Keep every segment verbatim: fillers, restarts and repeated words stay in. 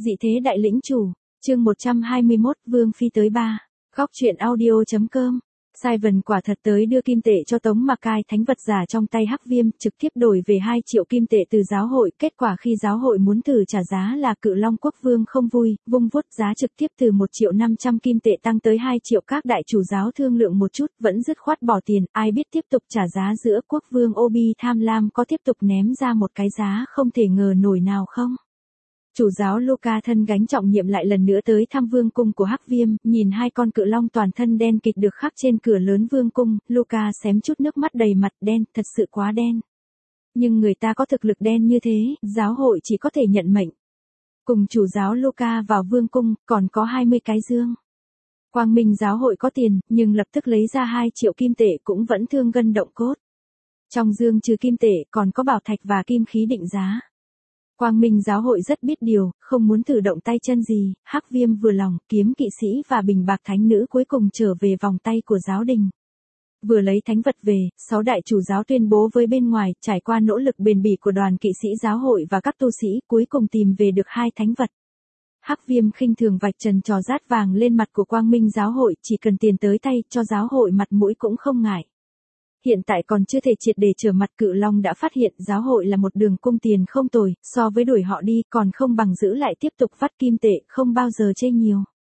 Dị thế đại lĩnh chủ, chương một trăm hai mươi mốt, Vương Phi tới ba. Góc truyện audio chấm com. Simon quả thật tới đưa kim tệ cho Tống Mặc Cai thánh vật giả trong tay Hắc Viêm, trực tiếp đổi về hai triệu kim tệ từ giáo hội. Kết quả khi giáo hội muốn thử trả giá là Cự Long Quốc Vương không vui, vung vuốt giá trực tiếp từ một triệu năm trăm kim tệ tăng tới hai triệu. Các đại chủ giáo thương lượng một chút vẫn dứt khoát bỏ tiền, ai biết tiếp tục trả giá giữa Quốc Vương Obi tham lam có tiếp tục ném ra một cái giá không thể ngờ nổi nào không. Chủ giáo Luca thân gánh trọng nhiệm lại lần nữa tới thăm vương cung của Hắc Viêm, nhìn hai con cự long toàn thân đen kịt được khắc trên cửa lớn vương cung, Luca xém chút nước mắt đầy mặt. Đen, thật sự quá đen. Nhưng người ta có thực lực đen như thế, giáo hội chỉ có thể nhận mệnh. Cùng chủ giáo Luca vào vương cung, còn có hai mươi cái dương. Quang Minh giáo hội có tiền, nhưng lập tức lấy ra hai triệu kim tệ cũng vẫn thương gân động cốt. Trong dương trừ kim tệ còn có bảo thạch và kim khí định giá. Quang Minh giáo hội rất biết điều, không muốn thử động tay chân gì. Hắc Viêm vừa lòng, kiếm kỵ sĩ và bình bạc thánh nữ cuối cùng trở về vòng tay của giáo đình. Vừa lấy thánh vật về, sáu đại chủ giáo tuyên bố với bên ngoài, trải qua nỗ lực bền bỉ của đoàn kỵ sĩ giáo hội và các tu sĩ, cuối cùng tìm về được hai thánh vật. Hắc Viêm khinh thường vạch trần trò rát vàng lên mặt của Quang Minh giáo hội, chỉ cần tiền tới tay, cho giáo hội mặt mũi cũng không ngại. Hiện tại còn chưa thể triệt để trở mặt. Cự Long đã phát hiện giáo hội là một đường cung tiền không tồi, so với đuổi họ đi còn không bằng giữ lại tiếp tục vắt kim tệ, không bao giờ chê nhiều.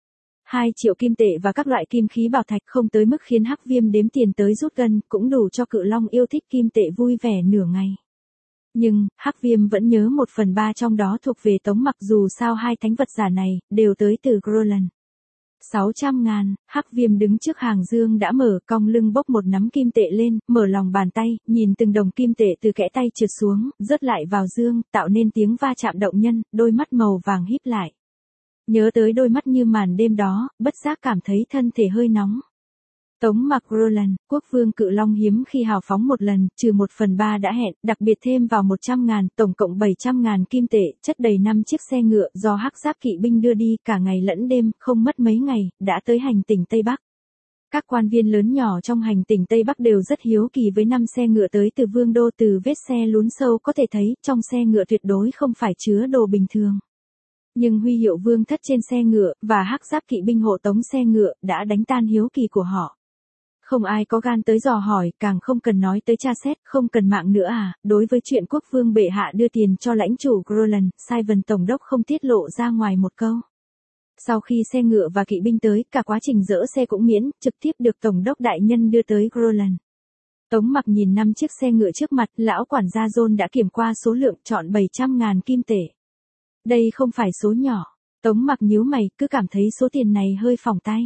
Hai triệu kim tệ và các loại kim khí bảo thạch không tới mức khiến Hắc Viêm đếm tiền tới rút gân, cũng đủ cho Cự Long yêu thích kim tệ vui vẻ nửa ngày. Nhưng, Hắc Viêm vẫn nhớ một phần ba trong đó thuộc về Tống Mặc, dù sao hai thánh vật giả này, đều tới từ Groland. sáu trăm ngàn, Hắc Viêm đứng trước hàng dương đã mở, cong lưng bốc một nắm kim tệ lên, mở lòng bàn tay, nhìn từng đồng kim tệ từ kẽ tay trượt xuống, rớt lại vào dương, tạo nên tiếng va chạm động nhân, đôi mắt màu vàng híp lại. Nhớ tới đôi mắt như màn đêm đó, bất giác cảm thấy thân thể hơi nóng. Tống Mặc Groland, quốc vương Cự Long hiếm khi hào phóng một lần, trừ một phần ba đã hẹn, đặc biệt thêm vào một trăm ngàn, tổng cộng bảy trăm ngàn kim tệ, chất đầy năm chiếc xe ngựa do Hắc Giáp kỵ binh đưa đi, cả ngày lẫn đêm, không mất mấy ngày, đã tới hành tỉnh Tây Bắc. Các quan viên lớn nhỏ trong hành tỉnh Tây Bắc đều rất hiếu kỳ với năm xe ngựa tới từ vương đô. Từ vết xe lún sâu có thể thấy, trong xe ngựa tuyệt đối không phải chứa đồ bình thường. Nhưng huy hiệu vương thất trên xe ngựa, và Hắc Giáp kỵ binh hộ tống xe ngựa, đã đánh tan hiếu kỳ của họ. Không ai có gan tới dò hỏi, càng không cần nói tới tra xét, không cần mạng nữa à. Đối với chuyện quốc vương bệ hạ đưa tiền cho lãnh chủ Groland, Simon tổng đốc không tiết lộ ra ngoài một câu. Sau khi xe ngựa và kỵ binh tới, cả quá trình dỡ xe cũng miễn, trực tiếp được tổng đốc đại nhân đưa tới Groland. Tống Mặc nhìn năm chiếc xe ngựa trước mặt, lão quản gia John đã kiểm qua số lượng, chọn bảy trăm ngàn kim tệ. Đây không phải số nhỏ. Tống Mặc nhíu mày, cứ cảm thấy số tiền này hơi phỏng tay.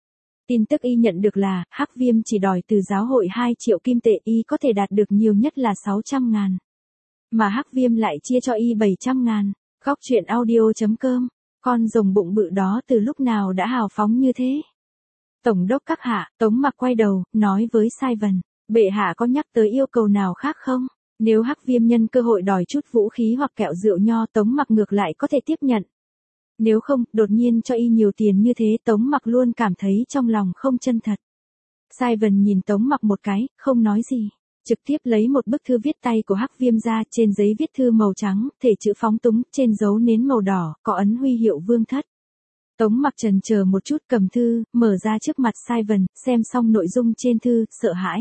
Tin tức y nhận được là, Hắc Viêm chỉ đòi từ giáo hội hai triệu kim tệ, y có thể đạt được nhiều nhất là sáu trăm ngàn. Mà Hắc Viêm lại chia cho y bảy trăm ngàn. Góc truyện audio chấm com. Con rồng bụng bự đó từ lúc nào đã hào phóng như thế? Tổng đốc các hạ, Tống Mặc quay đầu, nói với Simon, bệ hạ có nhắc tới yêu cầu nào khác không? Nếu Hắc Viêm nhân cơ hội đòi chút vũ khí hoặc kẹo rượu nho, Tống Mặc ngược lại có thể tiếp nhận. Nếu không, đột nhiên cho y nhiều tiền như thế, Tống Mặc luôn cảm thấy trong lòng không chân thật. Simon nhìn Tống Mặc một cái, không nói gì. Trực tiếp lấy một bức thư viết tay của Hắc Viêm ra, trên giấy viết thư màu trắng, thể chữ phóng túng, trên dấu nến màu đỏ, có ấn huy hiệu vương thất. Tống Mặc chần chờ một chút cầm thư, mở ra trước mặt Simon, xem xong nội dung trên thư, sợ hãi.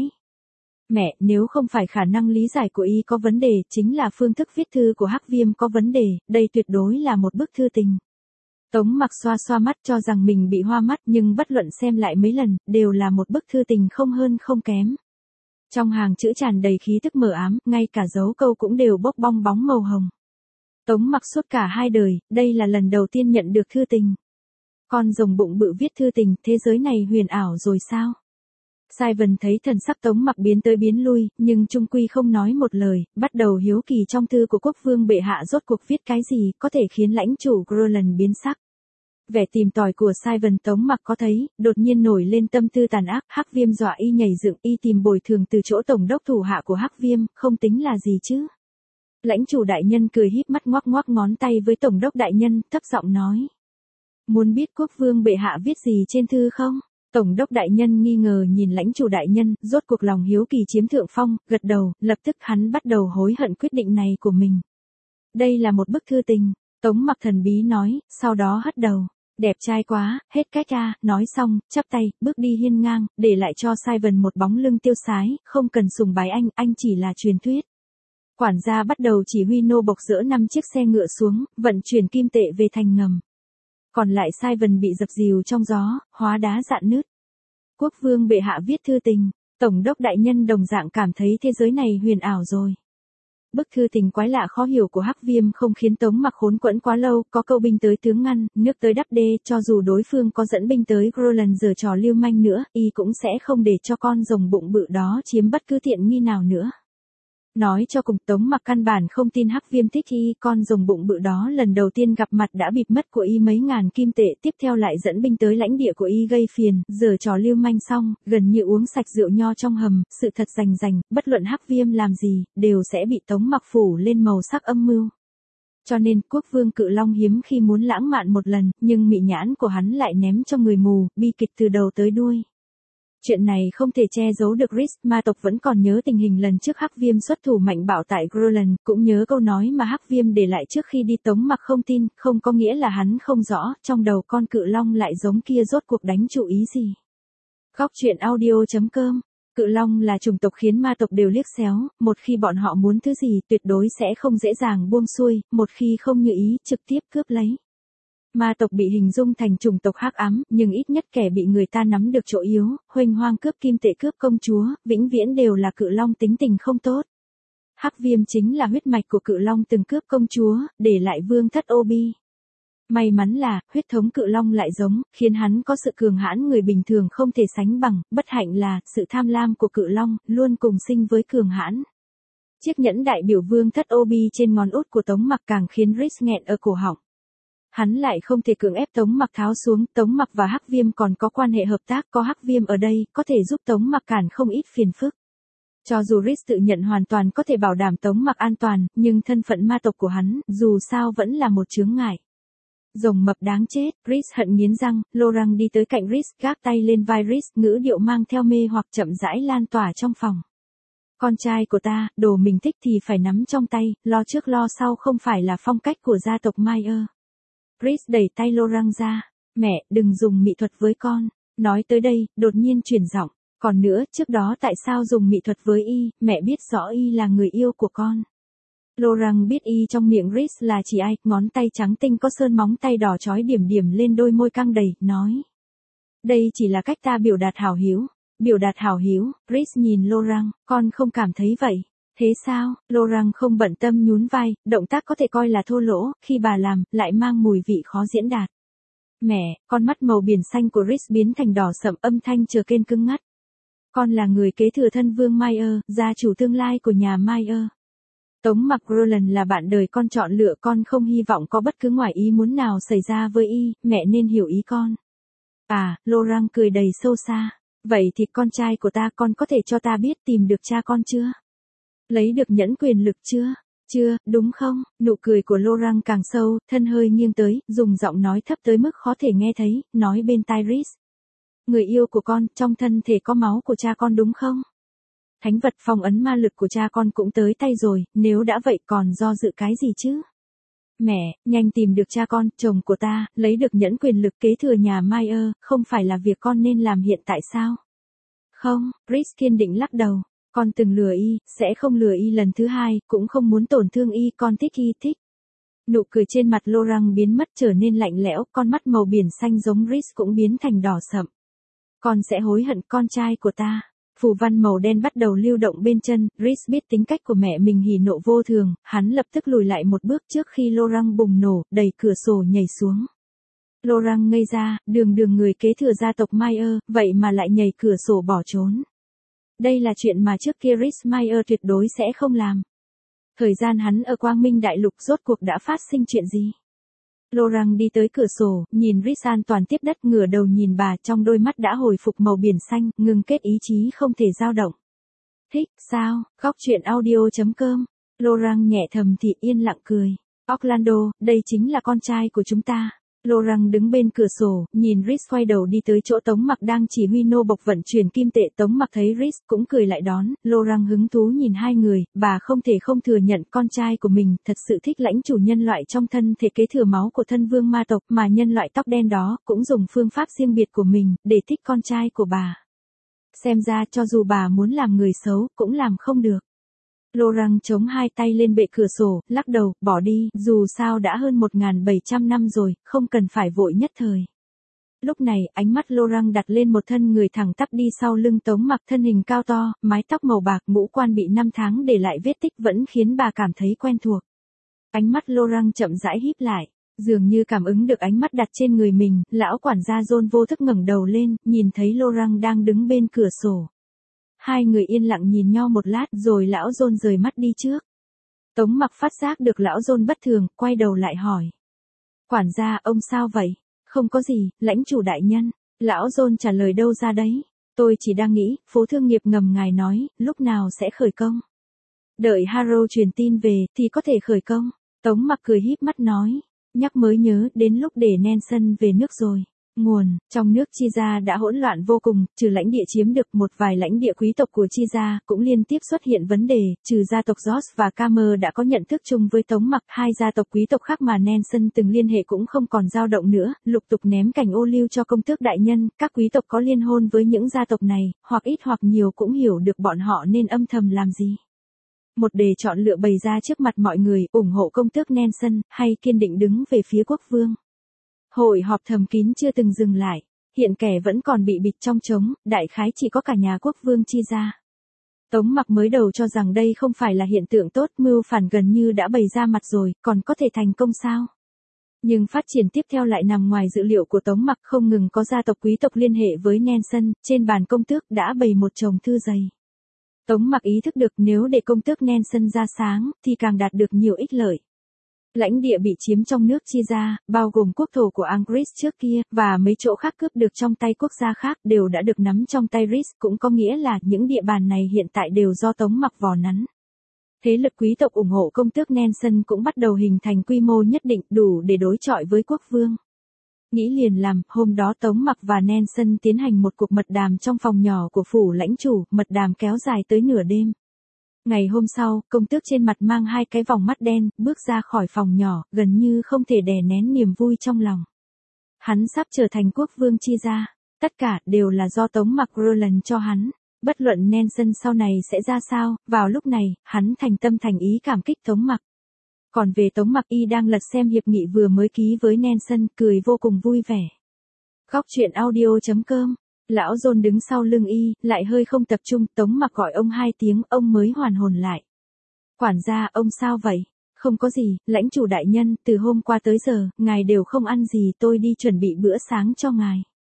Mẹ, nếu không phải khả năng lý giải của y có vấn đề, chính là phương thức viết thư của Hắc Viêm có vấn đề, đây tuyệt đối là một bức thư tình. Tống Mặc xoa xoa mắt cho rằng mình bị hoa mắt, nhưng bất luận xem lại mấy lần, đều là một bức thư tình không hơn không kém. Trong hàng chữ tràn đầy khí tức mờ ám, ngay cả dấu câu cũng đều bốc bong bóng màu hồng. Tống Mặc suốt cả hai đời, đây là lần đầu tiên nhận được thư tình. Con rồng bụng bự viết thư tình, thế giới này huyền ảo rồi sao? Simon thấy thần sắc Tống Mặc biến tới biến lui, nhưng chung quy không nói một lời, bắt đầu hiếu kỳ trong thư của quốc vương bệ hạ rốt cuộc viết cái gì, có thể khiến lãnh chủ Groland biến sắc. Vẻ tìm tòi của Simon Tống Mặc có thấy, đột nhiên nổi lên tâm tư tàn ác. Hắc Viêm dọa y nhảy dựng, y tìm bồi thường từ chỗ tổng đốc thủ hạ của Hắc Viêm, không tính là gì chứ. Lãnh chủ đại nhân cười híp mắt ngoắc ngoắc ngón tay với tổng đốc đại nhân, thấp giọng nói. Muốn biết quốc vương bệ hạ viết gì trên thư không? Tổng đốc đại nhân nghi ngờ nhìn lãnh chủ đại nhân, rốt cuộc lòng hiếu kỳ chiếm thượng phong, gật đầu, lập tức hắn bắt đầu hối hận quyết định này của mình. Đây là một bức thư tình. Tống Mặc thần bí nói, sau đó hất đầu. Đẹp trai quá, hết cách a, nói xong, chắp tay, bước đi hiên ngang, để lại cho Simon một bóng lưng tiêu sái, không cần sùng bái anh, anh chỉ là truyền thuyết. Quản gia bắt đầu chỉ huy nô bộc dỡ năm chiếc xe ngựa xuống, vận chuyển kim tệ về thành ngầm. Còn lại Simon bị dập dìu trong gió, hóa đá dạn nứt. Quốc vương bệ hạ viết thư tình, tổng đốc đại nhân đồng dạng cảm thấy thế giới này huyền ảo rồi. Bức thư tình quái lạ khó hiểu của Hắc Viêm không khiến Tống Mặc khốn quẫn quá lâu, có câu binh tới tướng ngăn, nước tới đắp đê, cho dù đối phương có dẫn binh tới Groland giở trò lưu manh nữa, y cũng sẽ không để cho con rồng bụng bự đó chiếm bất cứ tiện nghi nào nữa. Nói cho cùng, Tống Mặc căn bản không tin Hắc Viêm thích y, con rồng bụng bự đó lần đầu tiên gặp mặt đã bịp mất của y mấy ngàn kim tệ, tiếp theo lại dẫn binh tới lãnh địa của y gây phiền, giở trò lưu manh xong, gần như uống sạch rượu nho trong hầm, sự thật rành rành, bất luận Hắc Viêm làm gì, đều sẽ bị Tống Mặc phủ lên màu sắc âm mưu. Cho nên, quốc vương Cự Long hiếm khi muốn lãng mạn một lần, nhưng mị nhãn của hắn lại ném cho người mù, bi kịch từ đầu tới đuôi. Chuyện này không thể che giấu được Rhys, ma tộc vẫn còn nhớ tình hình lần trước Hắc Viêm xuất thủ mạnh bạo tại Groland, cũng nhớ câu nói mà Hắc Viêm để lại trước khi đi. Tống Mặc không tin, không có nghĩa là hắn không rõ, trong đầu con cự long lại giống kia rốt cuộc đánh chủ ý gì. Góc truyện audio chấm com. Cự long là chủng tộc khiến ma tộc đều liếc xéo, một khi bọn họ muốn thứ gì tuyệt đối sẽ không dễ dàng buông xuôi, một khi không như ý, trực tiếp cướp lấy. Ma tộc bị hình dung thành chủng tộc hắc ám, nhưng ít nhất kẻ bị người ta nắm được chỗ yếu, huênh hoang cướp kim tệ cướp công chúa, vĩnh viễn đều là cự long tính tình không tốt. Hắc Viêm chính là huyết mạch của cự long từng cướp công chúa, để lại vương thất Obi. May mắn là, huyết thống cự long lại giống, khiến hắn có sự cường hãn người bình thường không thể sánh bằng, bất hạnh là, sự tham lam của cự long, luôn cùng sinh với cường hãn. Chiếc nhẫn đại biểu vương thất Obi trên ngón út của Tống Mặc càng khiến Rhys nghẹn ở cổ họng. Hắn lại không thể cưỡng ép Tống Mặc tháo xuống, Tống Mặc và Hắc Viêm còn có quan hệ hợp tác, có Hắc Viêm ở đây, có thể giúp Tống Mặc cản không ít phiền phức. Cho dù Rhys tự nhận hoàn toàn có thể bảo đảm Tống Mặc an toàn, nhưng thân phận ma tộc của hắn, dù sao vẫn là một chướng ngại. Rồng mập đáng chết, Rhys hận nghiến răng, Laurent đi tới cạnh Rhys, gác tay lên vai Rhys, ngữ điệu mang theo mê hoặc chậm rãi lan tỏa trong phòng. Con trai của ta, đồ mình thích thì phải nắm trong tay, lo trước lo sau không phải là phong cách của gia tộc Meyer. Rhys đẩy tay Laurent ra, mẹ, đừng dùng mỹ thuật với con. Nói tới đây, đột nhiên chuyển giọng, còn nữa, trước đó tại sao dùng mỹ thuật với y, mẹ biết rõ y là người yêu của con. Laurent biết y trong miệng Rhys là chỉ ai, ngón tay trắng tinh có sơn móng tay đỏ chói điểm điểm lên đôi môi căng đầy, nói. Đây chỉ là cách ta biểu đạt hảo hiếu. Biểu đạt hảo hiếu, Rhys nhìn Laurent, con không cảm thấy vậy. Thế sao? Laurent không bận tâm nhún vai, động tác có thể coi là thô lỗ, khi bà làm, lại mang mùi vị khó diễn đạt. Mẹ, con mắt màu biển xanh của Rhys biến thành đỏ sậm, âm thanh trở kên cứng ngắt. Con là người kế thừa thân vương Meyer, gia chủ tương lai của nhà Meyer. Tống Mặc Groland là bạn đời con chọn lựa, con không hy vọng có bất cứ ngoài ý muốn nào xảy ra với y, mẹ nên hiểu ý con. À, Laurent cười đầy sâu xa. Vậy thì con trai của ta, con có thể cho ta biết tìm được cha con chưa? Lấy được nhẫn quyền lực chưa? Chưa, đúng không? Nụ cười của Laurent càng sâu, thân hơi nghiêng tới, dùng giọng nói thấp tới mức khó thể nghe thấy, nói bên tai Rhys. Người yêu của con, trong thân thể có máu của cha con đúng không? Thánh vật phong ấn ma lực của cha con cũng tới tay rồi, nếu đã vậy còn do dự cái gì chứ? Mẹ, nhanh tìm được cha con, chồng của ta, lấy được nhẫn quyền lực kế thừa nhà Meyer, không phải là việc con nên làm hiện tại sao? Không, Rhys kiên định lắc đầu. Con từng lừa y, sẽ không lừa y lần thứ hai, cũng không muốn tổn thương y, con thích y thích. Nụ cười trên mặt Laurent biến mất trở nên lạnh lẽo, con mắt màu biển xanh giống Rhys cũng biến thành đỏ sậm. Con sẽ hối hận, con trai của ta. Phù văn màu đen bắt đầu lưu động bên chân, Rhys biết tính cách của mẹ mình hỉ nộ vô thường, hắn lập tức lùi lại một bước trước khi Laurent bùng nổ, đẩy cửa sổ nhảy xuống. Laurent ngây ra, đường đường người kế thừa gia tộc Meyer, vậy mà lại nhảy cửa sổ bỏ trốn. Đây là chuyện mà trước kia Rhys Meyer tuyệt đối sẽ không làm. Thời gian hắn ở Quang Minh Đại Lục rốt cuộc đã phát sinh chuyện gì? Laurent đi tới cửa sổ, nhìn Rhys an toàn tiếp đất, ngửa đầu nhìn bà, trong đôi mắt đã hồi phục màu biển xanh, ngừng kết ý chí không thể dao động. Thích, sao? Góc truyện audio chấm com. Laurent nhẹ thầm thì yên lặng cười. Orlando, đây chính là con trai của chúng ta. Laurent đứng bên cửa sổ, nhìn Rhys quay đầu đi tới chỗ Tống Mặc đang chỉ huy nô bộc vận chuyển kim tệ. Tống Mặc thấy Rhys cũng cười lại đón, Laurent hứng thú nhìn hai người, bà không thể không thừa nhận con trai của mình thật sự thích lãnh chủ nhân loại trong thân thể kế thừa máu của thân vương ma tộc, mà nhân loại tóc đen đó cũng dùng phương pháp riêng biệt của mình để thích con trai của bà. Xem ra cho dù bà muốn làm người xấu cũng làm không được. Laurent chống hai tay lên bệ cửa sổ, lắc đầu, bỏ đi, dù sao đã hơn một nghìn bảy trăm năm rồi, không cần phải vội nhất thời. Lúc này, ánh mắt Laurent đặt lên một thân người thẳng tắp đi sau lưng Tống Mặc, thân hình cao to, mái tóc màu bạc, ngũ quan bị năm tháng để lại vết tích vẫn khiến bà cảm thấy quen thuộc. Ánh mắt Laurent chậm rãi híp lại, dường như cảm ứng được ánh mắt đặt trên người mình, lão quản gia John vô thức ngẩng đầu lên, nhìn thấy Laurent đang đứng bên cửa sổ. Hai người yên lặng nhìn nhau một lát rồi lão John rời mắt đi trước. Tống Mặc phát giác được lão John bất thường, quay đầu lại hỏi. Quản gia, ông sao vậy? Không có gì, lãnh chủ đại nhân. Lão John trả lời đâu ra đấy. Tôi chỉ đang nghĩ, phố thương nghiệp ngầm ngài nói, lúc nào sẽ khởi công. Đợi Harrow truyền tin về, thì có thể khởi công. Tống Mặc cười híp mắt nói. Nhắc mới nhớ, đến lúc để Nelson về nước rồi. Nguồn, trong nước Chi gia đã hỗn loạn vô cùng, trừ lãnh địa chiếm được một vài lãnh địa quý tộc của Chi gia, cũng liên tiếp xuất hiện vấn đề, trừ gia tộc George và Camer đã có nhận thức chung với Tống Mặc, hai gia tộc quý tộc khác mà Nelson từng liên hệ cũng không còn dao động nữa, lục tục ném cảnh ô liu cho công tước đại nhân, các quý tộc có liên hôn với những gia tộc này, hoặc ít hoặc nhiều cũng hiểu được bọn họ nên âm thầm làm gì. Một đề chọn lựa bày ra trước mặt mọi người, ủng hộ công tước Nelson, hay kiên định đứng về phía quốc vương. Hội họp thầm kín chưa từng dừng lại, hiện kẻ vẫn còn bị bịt trong trống, đại khái chỉ có cả nhà quốc vương Chi gia. Tống Mặc mới đầu cho rằng đây không phải là hiện tượng tốt, mưu phản gần như đã bày ra mặt rồi, còn có thể thành công sao? Nhưng phát triển tiếp theo lại nằm ngoài dự liệu của Tống Mặc, không ngừng có gia tộc quý tộc liên hệ với Nelson, trên bàn công tước đã bày một chồng thư dày. Tống Mặc ý thức được nếu để công tước Nelson ra sáng, thì càng đạt được nhiều ích lợi. Lãnh địa bị chiếm trong nước Chi gia, bao gồm quốc thổ của Angris trước kia, và mấy chỗ khác cướp được trong tay quốc gia khác đều đã được nắm trong tay Rhys, cũng có nghĩa là những địa bàn này hiện tại đều do Tống Mặc vò nắn. Thế lực quý tộc ủng hộ công tước Nelson cũng bắt đầu hình thành quy mô nhất định đủ để đối chọi với quốc vương. Nghĩ liền làm, hôm đó Tống Mặc và Nelson tiến hành một cuộc mật đàm trong phòng nhỏ của phủ lãnh chủ, mật đàm kéo dài tới nửa đêm. Ngày hôm sau, công tước trên mặt mang hai cái vòng mắt đen, bước ra khỏi phòng nhỏ, gần như không thể đè nén niềm vui trong lòng. Hắn sắp trở thành quốc vương Chi gia, tất cả đều là do Tống Mặc Roland cho hắn. Bất luận Nelson sau này sẽ ra sao, vào lúc này, hắn thành tâm thành ý cảm kích Tống Mặc. Còn về Tống Mặc, y đang lật xem hiệp nghị vừa mới ký với Nelson, cười vô cùng vui vẻ. Góc truyện audio chấm com. Lão John đứng sau lưng y, lại hơi không tập trung, Tống Mặc gọi ông hai tiếng, ông mới hoàn hồn lại. Quản gia, ông sao vậy? Không có gì, lãnh chủ đại nhân, từ hôm qua tới giờ, ngài đều không ăn gì, tôi đi chuẩn bị bữa sáng cho ngài.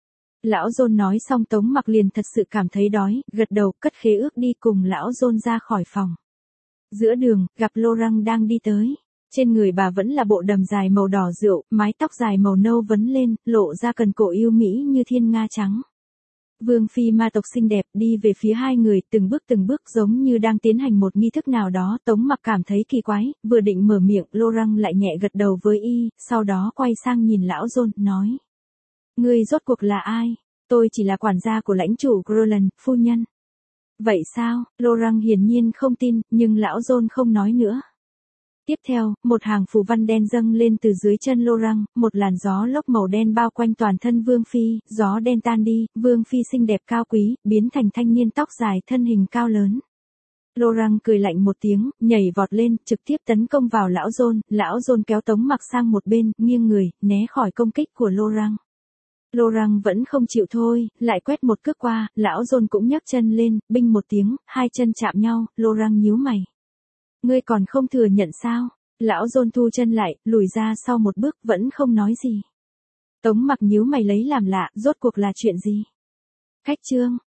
Lão John nói xong Tống Mặc liền thật sự cảm thấy đói, gật đầu, cất khế ước đi cùng lão John ra khỏi phòng. Giữa đường, gặp Laurent đang đi tới. Trên người bà vẫn là bộ đầm dài màu đỏ rượu, mái tóc dài màu nâu vấn lên, lộ ra cần cổ yêu mỹ như thiên nga trắng. Vương phi ma tộc xinh đẹp đi về phía hai người, từng bước từng bước giống như đang tiến hành một nghi thức nào đó. Tống Mặc cảm thấy kỳ quái, vừa định mở miệng, Laurent lại nhẹ gật đầu với y, sau đó quay sang nhìn lão John, nói. Ngươi rốt cuộc là ai? Tôi chỉ là quản gia của lãnh chủ Roland, phu nhân. Vậy sao? Laurent hiển nhiên không tin, nhưng lão John không nói nữa. Tiếp theo, một hàng phù văn đen dâng lên từ dưới chân Laurent, một làn gió lốc màu đen bao quanh toàn thân Vương phi, gió đen tan đi, Vương phi xinh đẹp cao quý, biến thành thanh niên tóc dài thân hình cao lớn. Laurent cười lạnh một tiếng, nhảy vọt lên, trực tiếp tấn công vào lão John, lão John kéo Tống Mặc sang một bên, nghiêng người, né khỏi công kích của Laurent. Laurent vẫn không chịu thôi, lại quét một cước qua, lão John cũng nhấc chân lên, binh một tiếng, hai chân chạm nhau, Laurent nhíu mày. Ngươi còn không thừa nhận sao? Lão John thu chân lại, lùi ra sau một bước, vẫn không nói gì. Tống Mặc nhíu mày lấy làm lạ, rốt cuộc là chuyện gì? Khách trương,